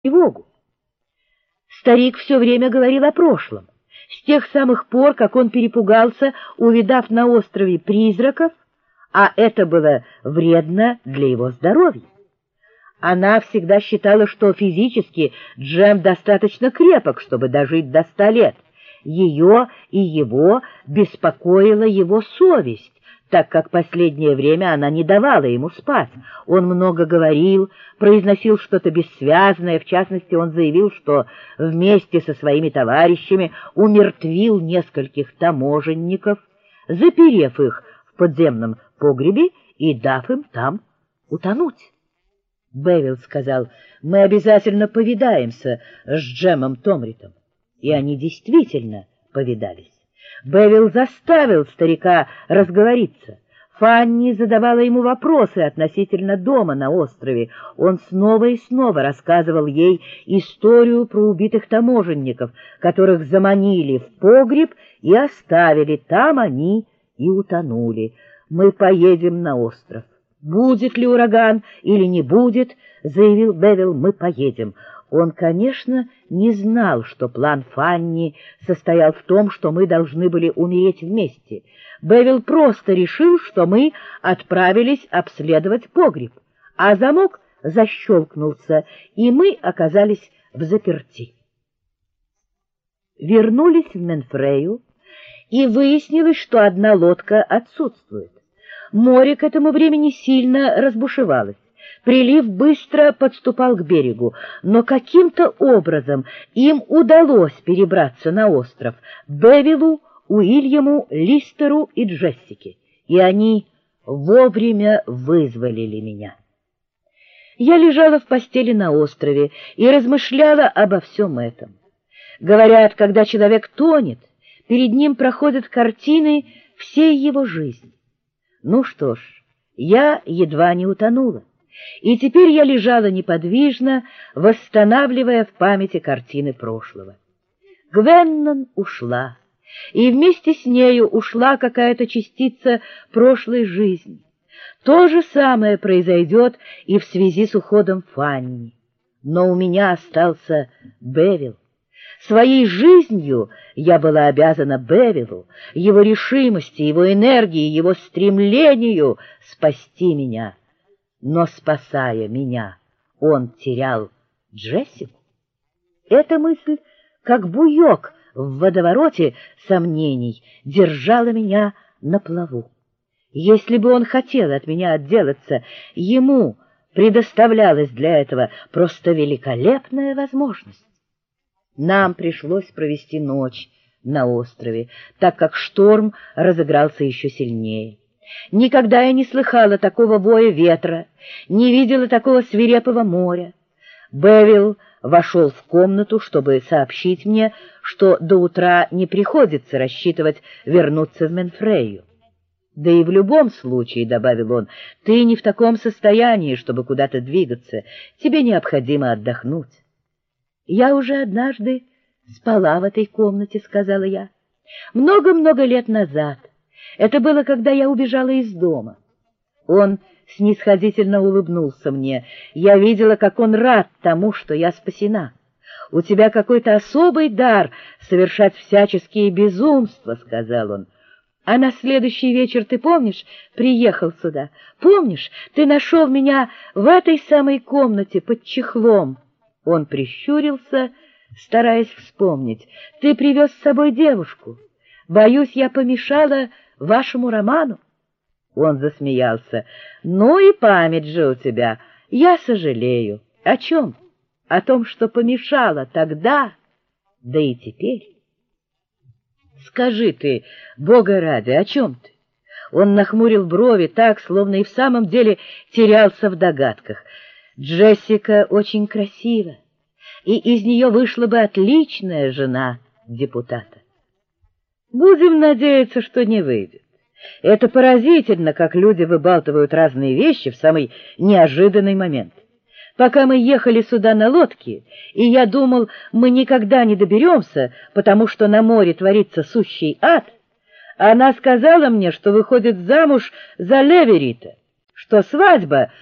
тревогу. Старик все время говорил о прошлом, с тех самых пор, как он перепугался, увидав на острове призраков, а это было вредно для его здоровья. Она всегда считала, что физически Джем достаточно крепок, чтобы дожить до 100 лет. Ее и его беспокоила его совесть, так как последнее время она не давала ему спать. Он много говорил, произносил что-то бессвязное, в частности, он заявил, что вместе со своими товарищами умертвил нескольких таможенников, заперев их в подземном погребе и дав им там утонуть. Бевилл сказал: «Мы обязательно повидаемся с Джемом Томритом». И они действительно повидались. Бевилл заставил старика разговориться. Фанни задавала ему вопросы относительно дома на острове. Он снова и снова рассказывал ей историю про убитых таможенников, которых заманили в погреб и оставили. Там они и утонули. «Мы поедем на остров. Будет ли ураган или не будет, — заявил Бевилл, — мы поедем». Он, конечно, не знал, что план Фанни состоял в том, что мы должны были умереть вместе. Бевилл просто решил, что мы отправились обследовать погреб, а замок защелкнулся, и мы оказались взаперти. Вернулись в Менфрею, и выяснилось, что одна лодка отсутствует. Море к этому времени сильно разбушевалось. Прилив быстро подступал к берегу, но каким-то образом им удалось перебраться на остров Бевиллу, Уильяму, Листеру и Джессике, и они вовремя вызволили меня. Я лежала в постели на острове и размышляла обо всем этом. Говорят, когда человек тонет, перед ним проходят картины всей его жизни. Ну что ж, я едва не утонула. И теперь я лежала неподвижно, восстанавливая в памяти картины прошлого. Гвеннон ушла, и вместе с нею ушла какая-то частица прошлой жизни. То же самое произойдет и в связи с уходом Фанни. Но у меня остался Бевилл. Своей жизнью я была обязана Бевиллу, его решимости, его энергии, его стремлению спасти меня. Но, спасая меня, он терял Джессику. Эта мысль, как буёк в водовороте сомнений, держала меня на плаву. Если бы он хотел от меня отделаться, ему предоставлялась для этого просто великолепная возможность. Нам пришлось провести ночь на острове, так как шторм разыгрался еще сильнее. Никогда я не слыхала такого воя ветра, не видела такого свирепого моря. Бевилл вошел в комнату, чтобы сообщить мне, что до утра не приходится рассчитывать вернуться в Менфрею. «Да и в любом случае, — добавил он, — ты не в таком состоянии, чтобы куда-то двигаться, тебе необходимо отдохнуть». «Я уже однажды спала в этой комнате, — сказала я, — много-много лет назад. Это было, когда я убежала из дома». Он снисходительно улыбнулся мне. Я видела, как он рад тому, что я спасена. «У тебя какой-то особый дар совершать всяческие безумства, — сказал он. А на следующий вечер, ты помнишь, приехал сюда? Помнишь, ты нашел меня в этой самой комнате под чехлом?» Он прищурился, стараясь вспомнить. «Ты привез с собой девушку. Боюсь, я помешала вашему роману». Он засмеялся. «Ну и память же у тебя. Я сожалею. О чем? О том, что помешала тогда, да и теперь». «Скажи ты, Бога ради, о чем ты?» Он нахмурил брови так, словно и в самом деле терялся в догадках. «Джессика очень красива, и из нее вышла бы отличная жена депутата». «Будем надеяться, что не выйдет. Это поразительно, как люди выбалтывают разные вещи в самый неожиданный момент. Пока мы ехали сюда на лодке, и я думал, мы никогда не доберемся, потому что на море творится сущий ад, она сказала мне, что выходит замуж за Леверита, что свадьба